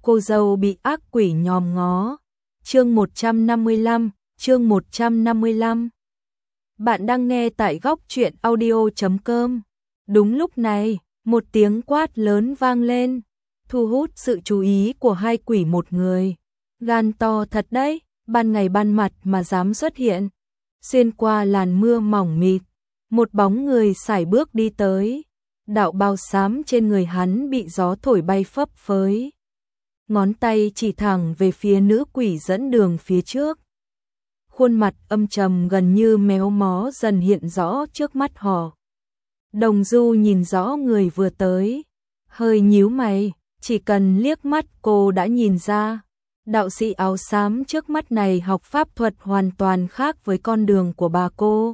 cô dâu bị ác quỷ nhòm ngó. Chương 155. Bạn đang nghe tại góc truyện audio.com. Đúng lúc này, một tiếng quát lớn vang lên, thu hút sự chú ý của hai quỷ một người. Gan to thật đấy, ban ngày ban mặt mà dám xuất hiện. Xuyên qua làn mưa mỏng mịt, một bóng người sải bước đi tới. Đạo bào xám trên người hắn bị gió thổi bay phấp phới. Ngón tay chỉ thẳng về phía nữ quỷ dẫn đường phía trước. Khuôn mặt âm trầm gần như méo mó dần hiện rõ trước mắt họ. Đồng Du nhìn rõ người vừa tới, hơi nhíu mày, chỉ cần liếc mắt cô đã nhìn ra. Đạo sĩ áo xám trước mắt này học pháp thuật hoàn toàn khác với con đường của bà cô.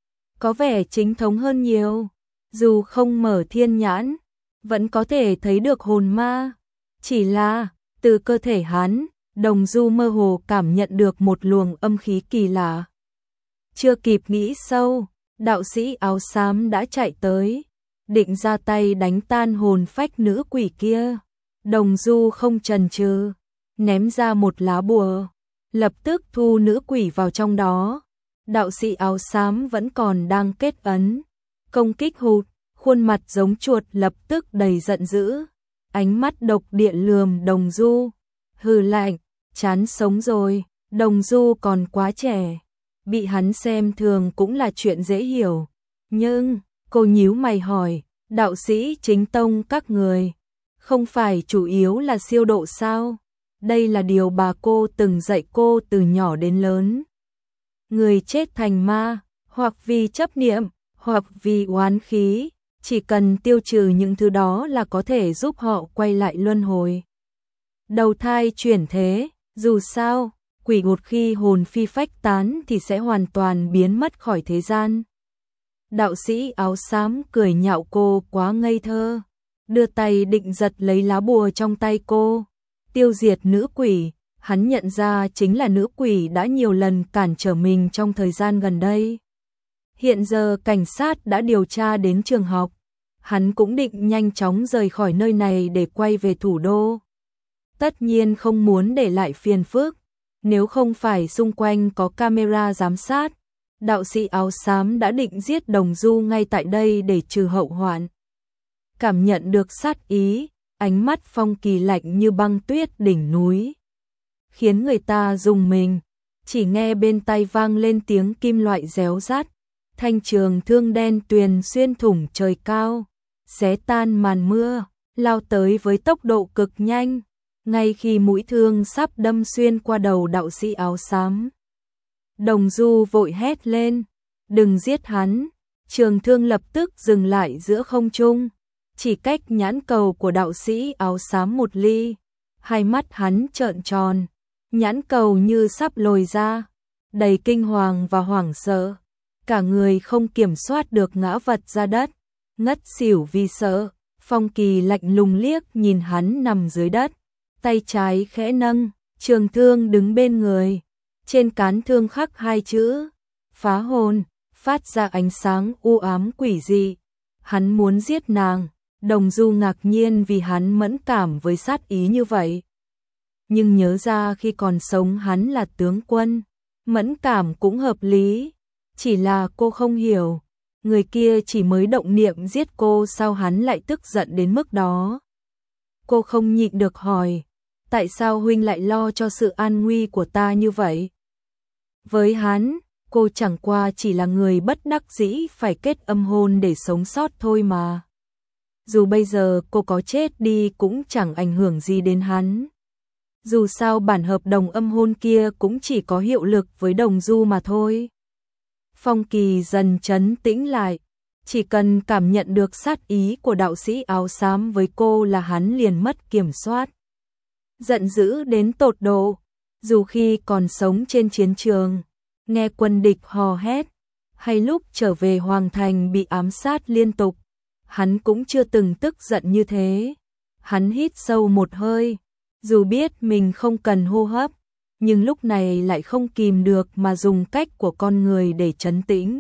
Có vẻ chính thống hơn nhiều, dù không mở thiên nhãn, vẫn có thể thấy được hồn ma. Chỉ là, từ cơ thể hắn, Đồng Du mơ hồ cảm nhận được một luồng âm khí kỳ lạ. Chưa kịp nghĩ sâu, đạo sĩ áo xám đã chạy tới, định ra tay đánh tan hồn phách nữ quỷ kia. Đồng Du không chần chừ, ném ra một lá bùa, lập tức thu nữ quỷ vào trong đó. Đạo sĩ áo xám vẫn còn đang kết ấn, công kích hụt, khuôn mặt giống chuột lập tức đầy giận dữ, ánh mắt độc địa lườm Đồng Du, hừ lạnh, chán sống rồi. Đồng Du còn quá trẻ, bị hắn xem thường cũng là chuyện dễ hiểu. Nhưng, cô nhíu mày hỏi, đạo sĩ chính tông các người, không phải chủ yếu là siêu độ sao? Đây là điều bà cô từng dạy cô từ nhỏ đến lớn. Người chết thành ma, hoặc vì chấp niệm, hoặc vì oán khí, chỉ cần tiêu trừ những thứ đó là có thể giúp họ quay lại luân hồi. Đầu thai chuyển thế, dù sao, quỷ một khi hồn phi phách tán thì sẽ hoàn toàn biến mất khỏi thế gian. Đạo sĩ áo xám cười nhạo cô quá ngây thơ, đưa tay định giật lấy lá bùa trong tay cô, tiêu diệt nữ quỷ. Hắn nhận ra chính là nữ quỷ đã nhiều lần cản trở mình trong thời gian gần đây. Hiện giờ cảnh sát đã điều tra đến trường học, hắn cũng định nhanh chóng rời khỏi nơi này để quay về thủ đô. Tất nhiên không muốn để lại phiền phức, nếu không phải xung quanh có camera giám sát, đạo sĩ áo xám đã định giết Đồng Du ngay tại đây để trừ hậu hoạn. Cảm nhận được sát ý, ánh mắt Phong Kỳ lạnh như băng tuyết đỉnh núi, khiến người ta rùng mình. Chỉ nghe bên tai vang lên tiếng kim loại réo rát, thanh trường thương đen tuyền xuyên thủng trời cao, xé tan màn mưa, lao tới với tốc độ cực nhanh. Ngay khi mũi thương sắp đâm xuyên qua đầu đạo sĩ áo xám, Đồng Du vội hét lên, đừng giết hắn. Trường thương lập tức dừng lại giữa không trung, chỉ cách nhãn cầu của đạo sĩ áo xám một ly. Hai mắt hắn trợn tròn, nhãn cầu như sắp lồi ra, đầy kinh hoàng và hoảng sợ. Cả người không kiểm soát được ngã vật ra đất, ngất xỉu vì sợ. Phong Kỳ lạnh lùng liếc nhìn hắn nằm dưới đất, tay trái khẽ nâng, trường thương đứng bên người. Trên cán thương khắc hai chữ, phá hồn, phát ra ánh sáng u ám quỷ dị. Hắn muốn giết nàng. Đồng Du ngạc nhiên vì hắn mẫn cảm với sát ý như vậy. Nhưng nhớ ra khi còn sống hắn là tướng quân, mẫn cảm cũng hợp lý. Chỉ là cô không hiểu, người kia chỉ mới động niệm giết cô sao hắn lại tức giận đến mức đó. Cô không nhịn được hỏi, tại sao huynh lại lo cho sự an nguy của ta như vậy? Với hắn, cô chẳng qua chỉ là người bất đắc dĩ phải kết âm hôn để sống sót thôi mà. Dù bây giờ cô có chết đi cũng chẳng ảnh hưởng gì đến hắn. Dù sao bản hợp đồng âm hôn kia cũng chỉ có hiệu lực với Đồng Du mà thôi. Phong Kỳ dần trấn tĩnh lại, chỉ cần cảm nhận được sát ý của đạo sĩ áo xám với cô là hắn liền mất kiểm soát. Giận dữ đến tột độ, dù khi còn sống trên chiến trường, nghe quân địch hò hét, hay lúc trở về Hoàng Thành bị ám sát liên tục, hắn cũng chưa từng tức giận như thế. Hắn hít sâu một hơi, dù biết mình không cần hô hấp, nhưng lúc này lại không kìm được mà dùng cách của con người để trấn tĩnh.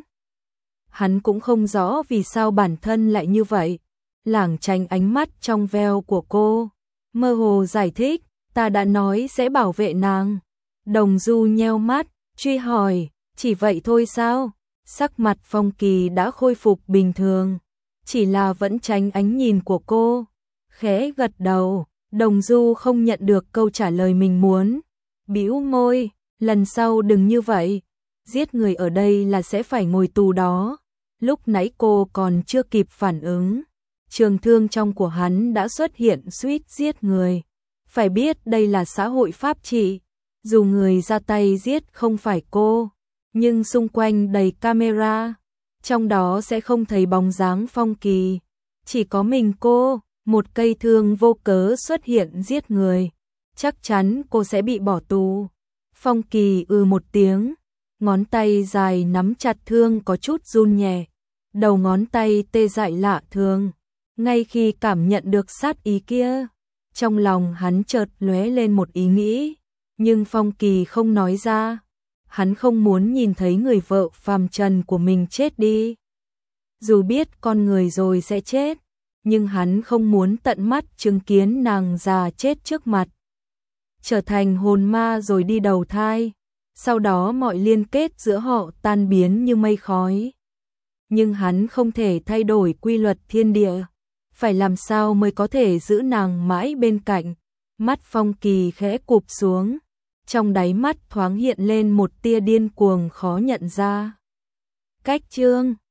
Hắn cũng không rõ vì sao bản thân lại như vậy, lảng tránh ánh mắt trong veo của cô, mơ hồ giải thích, ta đã nói sẽ bảo vệ nàng. Đồng Du nheo mắt, truy hỏi, chỉ vậy thôi sao? Sắc mặt Phong Kỳ đã khôi phục bình thường, chỉ là vẫn tránh ánh nhìn của cô. Khẽ gật đầu, Đồng Du không nhận được câu trả lời mình muốn. Bĩu môi, lần sau đừng như vậy, giết người ở đây là sẽ phải ngồi tù đó. Lúc nãy cô còn chưa kịp phản ứng, trường thương trong của hắn đã xuất hiện suýt giết người. Phải biết đây là xã hội pháp trị, dù người ra tay giết không phải cô, nhưng xung quanh đầy camera, trong đó sẽ không thấy bóng dáng Phong Kỳ. Chỉ có mình cô, một cây thương vô cớ xuất hiện giết người, chắc chắn cô sẽ bị bỏ tù. Phong Kỳ một tiếng, ngón tay dài nắm chặt thương có chút run nhẹ, đầu ngón tay tê dại lạ thường. Ngay khi cảm nhận được sát ý kia, trong lòng hắn chợt lóe lên một ý nghĩ, nhưng Phong Kỳ không nói ra. Hắn không muốn nhìn thấy người vợ phàm trần của mình chết đi. Dù biết con người rồi sẽ chết, nhưng hắn không muốn tận mắt chứng kiến nàng già chết trước mặt, trở thành hồn ma rồi đi đầu thai, sau đó mọi liên kết giữa họ tan biến như mây khói. Nhưng hắn không thể thay đổi quy luật thiên địa, phải làm sao mới có thể giữ nàng mãi bên cạnh. Mắt Phong Kỳ khẽ cụp xuống, trong đáy mắt thoáng hiện lên một tia điên cuồng khó nhận ra. Cách chương